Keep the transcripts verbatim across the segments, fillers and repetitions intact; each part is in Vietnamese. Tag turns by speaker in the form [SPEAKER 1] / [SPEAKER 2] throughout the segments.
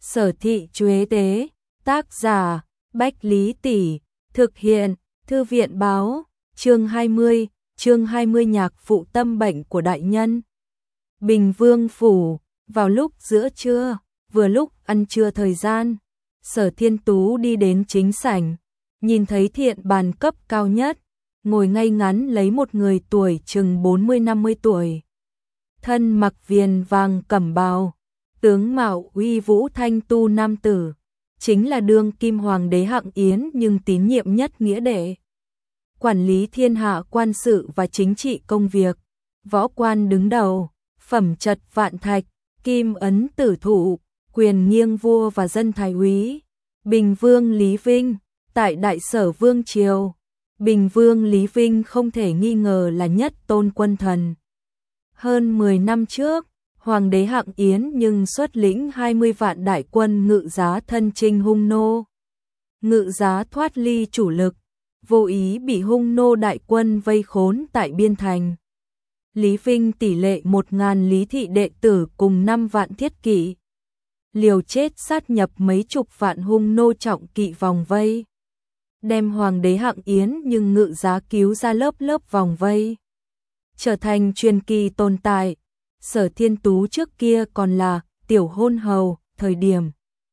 [SPEAKER 1] Sở thị Chuế tế, tác giả, Bách Lý Tỷ, thực hiện, Thư viện báo, chương hai mươi, chương hai mươi nhạc phụ tâm bệnh của đại nhân. Bình Vương phủ, vào lúc giữa trưa, vừa lúc ăn trưa thời gian, Sở Thiên Tú đi đến chính sảnh, nhìn thấy thiện bàn cấp cao nhất, ngồi ngay ngắn lấy một người tuổi chừng bốn mươi năm mươi tuổi. Thân mặc viền vàng cẩm bào, tướng mạo uy vũ thanh tu nam tử, chính là đương kim hoàng đế Hạng Yến nhưng tín nhiệm nhất nghĩa đệ. Quản lý thiên hạ quan sự và chính trị công việc, võ quan đứng đầu, phẩm trật vạn thạch, kim ấn tử thụ, quyền nghiêng vua và dân thái úy. Bình Vương Lý Vinh, tại Đại Sở Vương Triều, Bình Vương Lý Vinh không thể nghi ngờ là nhất tôn quân thần. Hơn mười năm trước, Hoàng đế Hạng Yến nhưng xuất lĩnh hai mươi vạn đại quân ngự giá thân chinh hung nô. Ngự giá thoát ly chủ lực, vô ý bị hung nô đại quân vây khốn tại biên thành. Lý Vinh tỷ lệ một ngàn lý thị đệ tử cùng năm vạn thiết kỵ, liều chết sát nhập mấy chục vạn hung nô trọng kỵ vòng vây, đem Hoàng đế Hạng Yến nhưng ngự giá cứu ra lớp lớp vòng vây, trở thành truyền kỳ tồn tại. Sở Thiên Tú trước kia còn là tiểu hôn hầu, thời điểm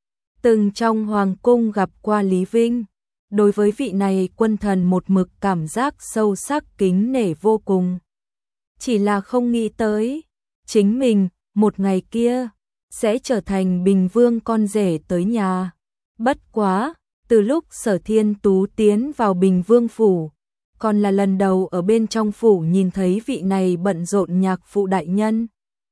[SPEAKER 1] từng trong hoàng cung gặp qua Lý Vinh, đối với vị này quân thần một mực cảm giác sâu sắc kính nể vô cùng. Chỉ là không nghĩ tới, chính mình, một ngày kia, sẽ trở thành Bình Vương con rể tới nhà. Bất quá, từ lúc Sở Thiên Tú tiến vào Bình Vương phủ, còn là lần đầu ở bên trong phủ nhìn thấy vị này bận rộn nhạc phụ đại nhân.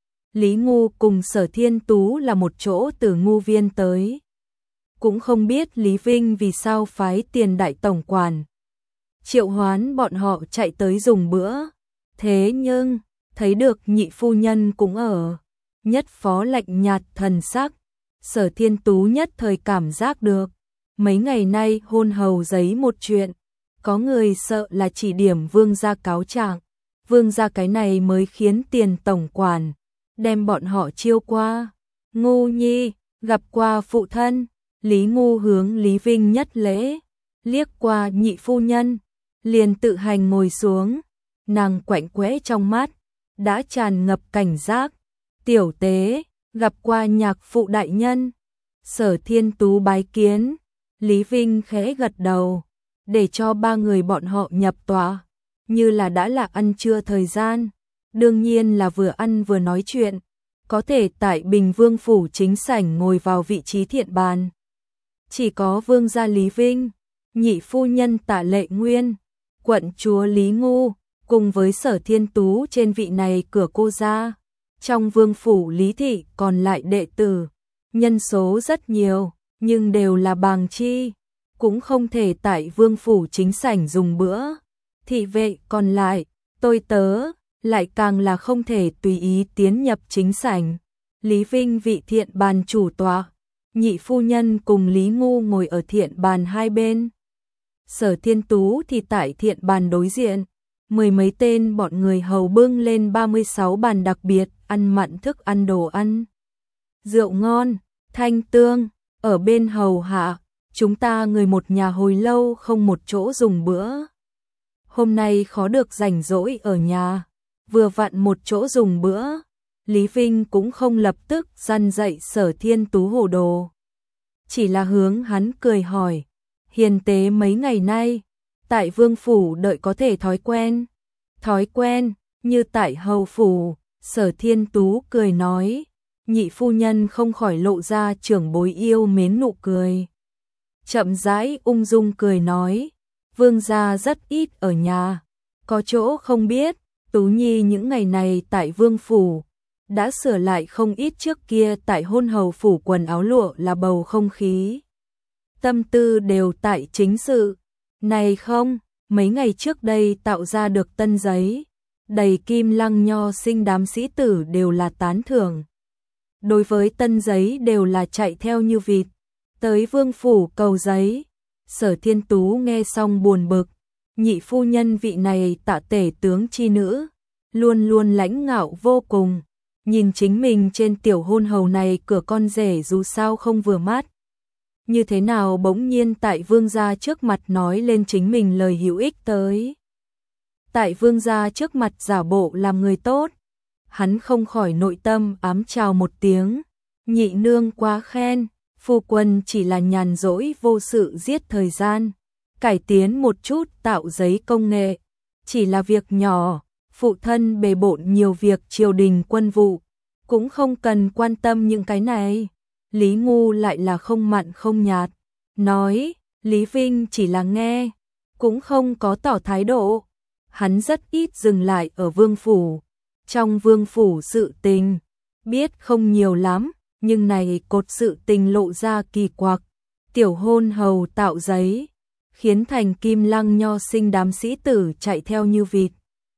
[SPEAKER 1] Lý Ngu cùng Sở Thiên Tú là một chỗ từ Ngu Viên tới. Cũng không biết Lý Vinh vì sao phái tiền đại tổng quản triệu hoán bọn họ chạy tới dùng bữa. Thế nhưng, thấy được nhị phu nhân cũng ở, nhất phó lạnh nhạt thần sắc, Sở Thiên Tú nhất thời cảm giác được. Mấy ngày nay hôn hầu giấy một chuyện, có người sợ là chỉ điểm vương gia cáo trạng, vương gia cái này mới khiến tiền tổng quản đem bọn họ chiêu qua. Ngu nhi, gặp qua phụ thân. Lý Ngu hướng Lý Vinh nhất lễ, liếc qua nhị phu nhân, liền tự hành ngồi xuống. Nàng quạnh quẽ trong mắt, đã tràn ngập cảnh giác. Tiểu tế, gặp qua nhạc phụ đại nhân. Sở Thiên Tú bái kiến. Lý Vinh khẽ gật đầu, để cho ba người bọn họ nhập tọa, như là đã là ăn trưa thời gian. Đương nhiên là vừa ăn vừa nói chuyện, có thể tại Bình Vương phủ chính sảnh ngồi vào vị trí thiện bàn. Chỉ có vương gia Lý Vinh, nhị phu nhân Tạ Lệ Nguyên, quận chúa Lý Ngu, cùng với Sở Thiên Tú trên vị này cửa cô gia. Trong vương phủ Lý thị còn lại đệ tử, nhân số rất nhiều, nhưng đều là bàng chi, cũng không thể tại vương phủ chính sảnh dùng bữa. Thị vệ còn lại, tôi tớ, lại càng là không thể tùy ý tiến nhập chính sảnh. Lý Vinh vị thiện bàn chủ tọa, nhị phu nhân cùng Lý Ngu ngồi ở thiện bàn hai bên. Sở Thiên Tú thì tại thiện bàn đối diện, mười mấy tên bọn người hầu bưng lên ba mươi sáu bàn đặc biệt, ăn mặn thức ăn đồ ăn. Rượu ngon, thanh tương, ở bên hầu hạ, chúng ta người một nhà hồi lâu không một chỗ dùng bữa. Hôm nay khó được rảnh rỗi ở nhà, vừa vặn một chỗ dùng bữa. Lý Vinh cũng không lập tức răn dạy Sở Thiên Tú hồ đồ, chỉ là hướng hắn cười hỏi, hiền tế mấy ngày nay, tại vương phủ đợi có thể thói quen. Thói quen, như tại hầu phủ. Sở Thiên Tú cười nói, nhị phu nhân không khỏi lộ ra trưởng bối yêu mến nụ cười. Chậm rãi ung dung cười nói, vương gia rất ít ở nhà, có chỗ không biết, Tú Nhi những ngày này tại vương phủ, đã sửa lại không ít trước kia tại hôn hầu phủ quần áo lụa là bầu không khí. Tâm tư đều tại chính sự. Này không, mấy ngày trước đây tạo ra được tân giấy, đầy kim lăng nho sinh đám sĩ tử đều là tán thưởng. Đối với tân giấy đều là chạy theo như vịt, tới vương phủ cầu giấy. Sở Thiên Tú nghe xong buồn bực, nhị phu nhân vị này Tạ tể tướng chi nữ, luôn luôn lãnh ngạo vô cùng. nhìn chính mình trên tiểu hôn hầu này cửa con rể dù sao không vừa mắt. Như thế nào bỗng nhiên tại vương gia trước mặt nói lên chính mình lời hữu ích tới. Tại vương gia trước mặt giả bộ làm người tốt, hắn không khỏi nội tâm ám chào một tiếng, nhị nương quá khen, phu quân chỉ là nhàn rỗi vô sự giết thời gian, cải tiến một chút tạo giấy công nghệ, chỉ là việc nhỏ, phụ thân bề bộn nhiều việc triều đình quân vụ, cũng không cần quan tâm những cái này. Lý Ngu lại là không mặn không nhạt, nói, Lý Vinh chỉ là nghe, cũng không có tỏ thái độ. Hắn rất ít dừng lại ở vương phủ, trong vương phủ sự tình, biết không nhiều lắm, nhưng này cột sự tình lộ ra kỳ quặc, tiểu hôn hầu tạo giấy, khiến thành Kim Lăng nho sinh đám sĩ tử chạy theo như vịt.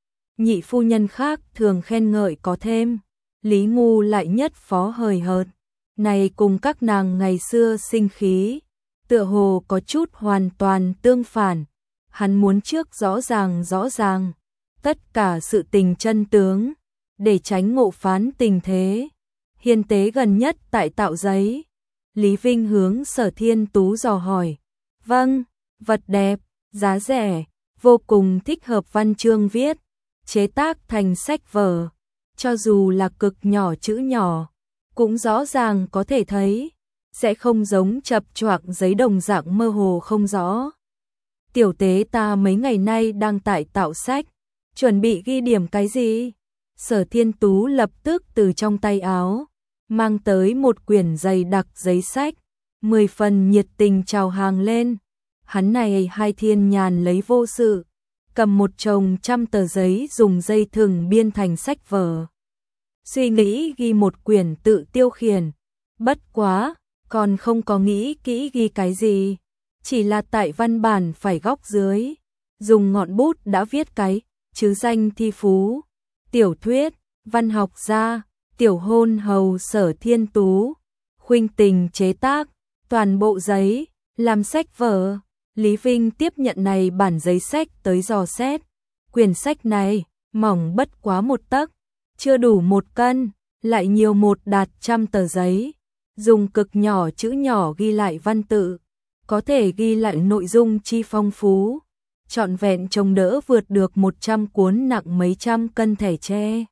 [SPEAKER 1] Nhị phu nhân khác thường khen ngợi có thêm, Lý Ngu lại nhất phó hời hợt, này cùng các nàng ngày xưa sinh khí, tựa hồ có chút hoàn toàn tương phản, hắn muốn trước rõ ràng rõ ràng, tất cả sự tình chân tướng, để tránh ngộ phán tình thế. Hiền tế gần nhất tại tạo giấy, Lý Vinh hướng Sở Thiên Tú dò hỏi, vâng, vật đẹp, giá rẻ, vô cùng thích hợp văn chương viết, chế tác thành sách vở, cho dù là cực nhỏ chữ nhỏ, cũng rõ ràng có thể thấy, sẽ không giống chập choạng giấy đồng dạng mơ hồ không rõ. Tiểu tế ta mấy ngày nay đang tại tạo sách, chuẩn bị ghi điểm cái gì? Sở Thiên Tú lập tức từ trong tay áo, mang tới một quyển dày đặc giấy sách, mười phần nhiệt tình chào hàng lên. Hắn này hai thiên nhàn lấy vô sự, cầm một chồng trăm tờ giấy dùng dây thừng biên thành sách vở. Suy nghĩ ghi một quyển tự tiêu khiển, bất quá, còn không có nghĩ kỹ ghi cái gì, chỉ là tại văn bản phải góc dưới, dùng ngọn bút đã viết cái, chứ danh thi phú, tiểu thuyết, văn học gia, tiểu hôn hầu Sở Thiên Tú, khuynh tình chế tác, toàn bộ giấy, làm sách vở. Lý Vinh tiếp nhận này bản giấy sách tới dò xét, quyển sách này, mỏng bất quá một tấc, chưa đủ một cân, lại nhiều một đạt trăm tờ giấy, dùng cực nhỏ chữ nhỏ ghi lại văn tự, có thể ghi lại nội dung chi phong phú, trọn vẹn trông đỡ vượt được một trăm cuốn nặng mấy trăm cân thẻ tre.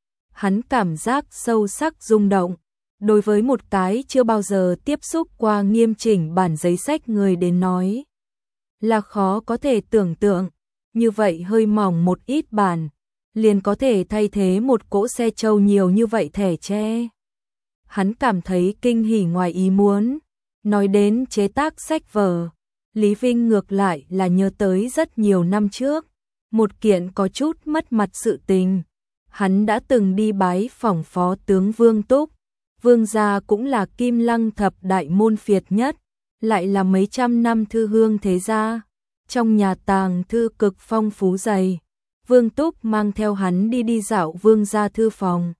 [SPEAKER 1] Hắn cảm giác sâu sắc rung động, đối với một cái chưa bao giờ tiếp xúc qua nghiêm chỉnh bản giấy sách người đến nói, là khó có thể tưởng tượng, như vậy hơi mỏng một ít bản, liền có thể thay thế một cỗ xe trâu nhiều như vậy thẻ tre. Hắn cảm thấy kinh hỉ ngoài ý muốn. Nói đến chế tác sách vở, Lý Vinh ngược lại là nhớ tới rất nhiều năm trước, một kiện có chút mất mặt sự tình. Hắn đã từng đi bái phỏng phó tướng Vương Túc, Vương gia cũng là Kim Lăng thập đại môn phiệt nhất, lại là mấy trăm năm thư hương thế gia, trong nhà tàng thư cực phong phú dày. Vương Túc mang theo hắn đi đi dạo Vương gia thư phòng.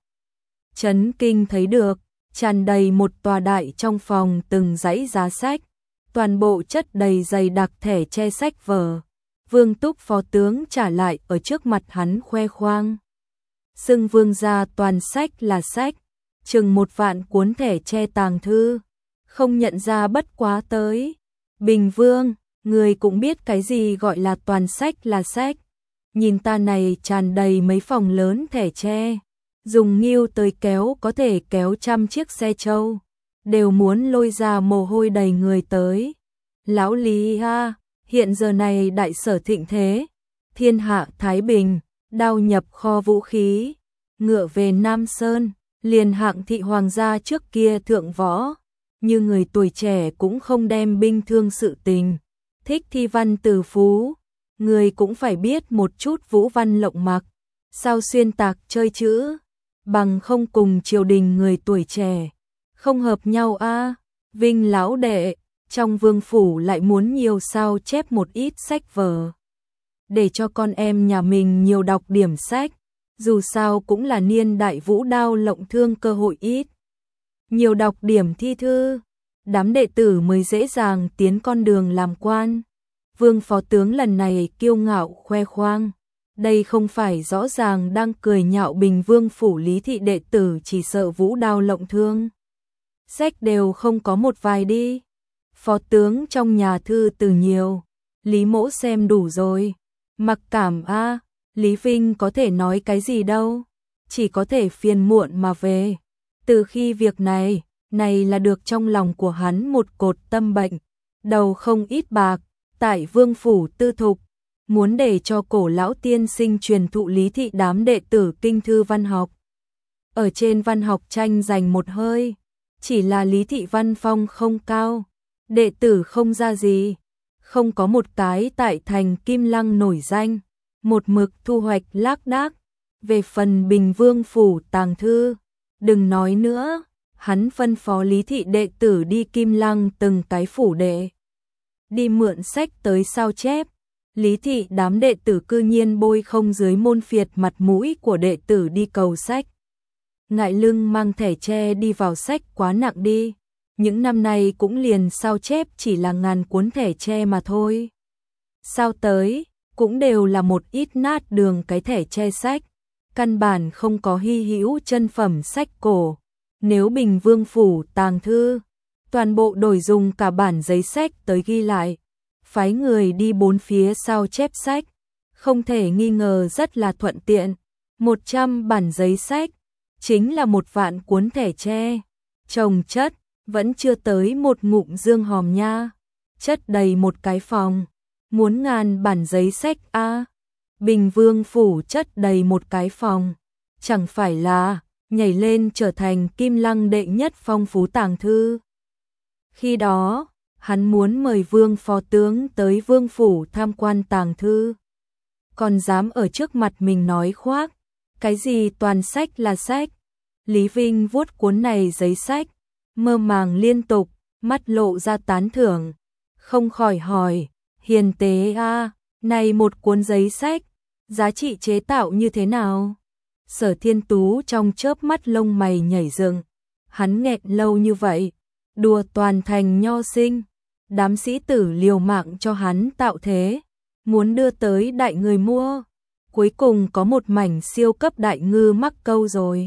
[SPEAKER 1] Chấn kinh thấy được, tràn đầy một tòa đại trong phòng từng dãy giá sách, toàn bộ chất đầy dày đặc thẻ che sách vở. Vương Túc phó tướng trả lại ở trước mặt hắn khoe khoang. Xưng Vương gia toàn sách là sách, chừng một vạn cuốn thẻ che tàng thư, không nhận ra bất quá tới. Bình Vương, người cũng biết cái gì gọi là toàn sách là sách. Nhìn ta này tràn đầy mấy phòng lớn thẻ tre, dùng nghiêu tới kéo có thể kéo trăm chiếc xe trâu, đều muốn lôi ra mồ hôi đầy người tới. Lão Lý ha, hiện giờ này đại sở thịnh thế, thiên hạ thái bình, đao nhập kho vũ khí, ngựa về Nam Sơn, liền hạng thị hoàng gia trước kia thượng võ, như người tuổi trẻ cũng không đem binh thương sự tình, thích thi văn từ phú. Người cũng phải biết một chút vũ văn lộng mặc, sao xuyên tạc chơi chữ, bằng không cùng triều đình người tuổi trẻ, không hợp nhau a. À. Vinh lão đệ, trong vương phủ lại muốn nhiều sao chép một ít sách vở, để cho con em nhà mình nhiều đọc điểm sách, dù sao cũng là niên đại vũ đao lộng thương cơ hội ít. Nhiều đọc điểm thi thư, đám đệ tử mới dễ dàng tiến con đường làm quan. Vương phó tướng lần này kiêu ngạo khoe khoang, Đây không phải rõ ràng đang cười nhạo Bình Vương phủ Lý thị đệ tử chỉ sợ vũ đao lộng thương. Sách đều không có một vài đi. Phó tướng trong nhà thư từ nhiều. Lý mỗ xem đủ rồi. Mặc cảm a, Lý Vinh có thể nói cái gì đâu. Chỉ có thể phiền muộn mà về. Từ khi việc này, này là được trong lòng của hắn một cột tâm bệnh. Đầu không ít bạc, tại Vương phủ tư thục. Muốn để cho cổ lão tiên sinh truyền thụ Lý thị đám đệ tử kinh thư văn học. Ở trên văn học tranh giành một hơi, chỉ là Lý thị văn phong không cao, đệ tử không ra gì, không có một cái tại thành Kim Lăng nổi danh, một mực thu hoạch lác đác. Về phần Bình Vương phủ tàng thư, đừng nói nữa, hắn phân phó Lý thị đệ tử đi Kim Lăng từng cái phủ đệ, đi mượn sách tới sao chép. Lý thị đám đệ tử cư nhiên bôi không dưới môn phiệt mặt mũi của đệ tử đi cầu sách. Ngại lưng mang thẻ tre đi vào sách quá nặng đi. Những năm nay cũng liền sao chép chỉ là ngàn cuốn thẻ tre mà thôi. Sao tới, cũng đều là một ít nát đường cái thẻ tre sách. Căn bản không có hy hữu chân phẩm sách cổ. Nếu Bình Vương phủ tàng thư, toàn bộ đổi dùng cả bản giấy sách tới ghi lại. Phái người đi bốn phía sao chép sách, không thể nghi ngờ rất là thuận tiện. Một trăm bản giấy sách, chính là một vạn cuốn thẻ tre. Chồng chất, vẫn chưa tới một ngụm dương hòm nha. Chất đầy một cái phòng, muốn ngàn bản giấy sách a à. Bình Vương phủ chất đầy một cái phòng, chẳng phải là nhảy lên trở thành Kim Lăng đệ nhất phong phú tàng thư. Khi đó, hắn muốn mời Vương phó tướng tới Vương phủ tham quan tàng thư. Còn dám ở trước mặt mình nói khoác, cái gì toàn sách là sách. Lý Vinh vuốt cuốn này giấy sách, mơ màng liên tục, mắt lộ ra tán thưởng, không khỏi hỏi, hiền tế a, à, này một cuốn giấy sách, giá trị chế tạo như thế nào? Sở Thiên Tú trong chớp mắt lông mày nhảy dựng, hắn nghẹn lâu như vậy, đùa toàn thành nho sinh. Đám sĩ tử liều mạng cho hắn tạo thế, muốn đưa tới đại người mua, cuối cùng có một mảnh siêu cấp đại ngư mắc câu rồi.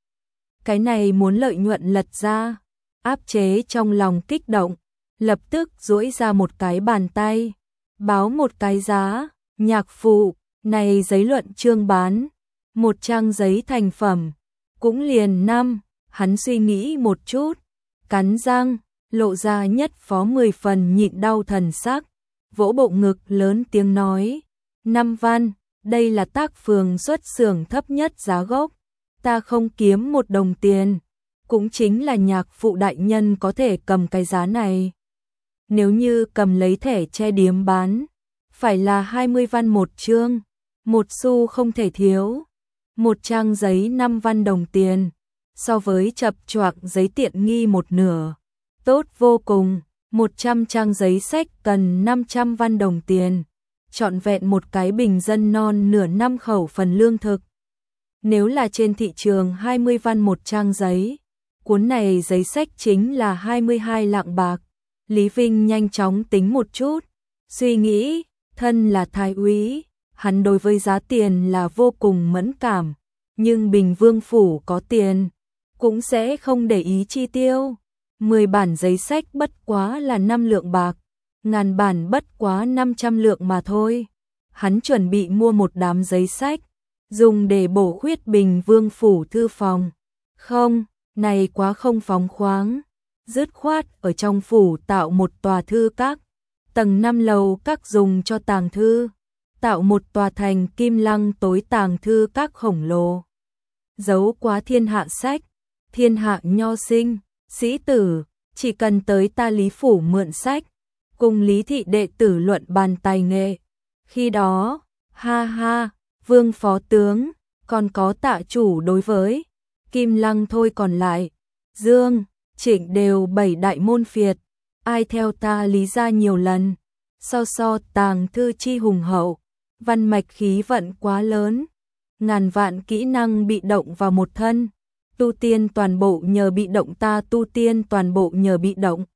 [SPEAKER 1] Cái này muốn lợi nhuận lật ra, áp chế trong lòng kích động, lập tức duỗi ra một cái bàn tay, báo một cái giá. Nhạc phụ, này giấy luận chương bán, một trang giấy thành phẩm, cũng liền năm. Hắn suy nghĩ một chút, cắn răng, lộ ra nhất phó mười phần nhịn đau thần sắc, vỗ bộ ngực lớn tiếng nói, năm văn, đây là tác phường xuất xưởng thấp nhất giá gốc, ta không kiếm một đồng tiền, cũng chính là nhạc phụ đại nhân có thể cầm cái giá này. Nếu như cầm lấy thẻ che điếm bán, phải là hai mươi văn một chương, một xu không thể thiếu, một trang giấy năm văn đồng tiền, so với chập choạc giấy tiện nghi một nửa. Tốt vô cùng, một trăm trang giấy sách cần năm trăm văn đồng tiền, trọn vẹn một cái bình dân non nửa năm khẩu phần lương thực. Nếu là trên thị trường hai mươi văn một trang giấy, cuốn này giấy sách chính là hai mươi hai lạng bạc. Lý Vinh nhanh chóng tính một chút, suy nghĩ, thân là thái úy, hắn đối với giá tiền là vô cùng mẫn cảm, nhưng Bình Vương phủ có tiền, cũng sẽ không để ý chi tiêu. mười bản giấy sách bất quá là năm lượng bạc, ngàn bản bất quá năm trăm lượng mà thôi. Hắn chuẩn bị mua một đám giấy sách, dùng để bổ khuyết Bình Vương phủ thư phòng. Không, này quá không phóng khoáng. Dứt khoát ở trong phủ tạo một tòa thư các, tầng năm lầu các dùng cho tàng thư, tạo một tòa thành Kim Lăng tối tàng thư các khổng lồ. Giấu quá thiên hạ sách, thiên hạ nho sinh, sĩ tử, chỉ cần tới ta Lý phủ mượn sách, cùng Lý thị đệ tử luận bàn tài nghệ. Khi đó, ha ha, Vương phó tướng, còn có tạ chủ đối với Kim Lăng thôi, còn lại Dương, Trịnh đều bảy đại môn phiệt, ai theo ta Lý gia nhiều lần, so so tàng thư chi hùng hậu, văn mạch khí vận quá lớn, ngàn vạn kỹ năng bị động vào một thân, tu tiên toàn bộ nhờ bị động, ta tu tiên toàn bộ nhờ bị động.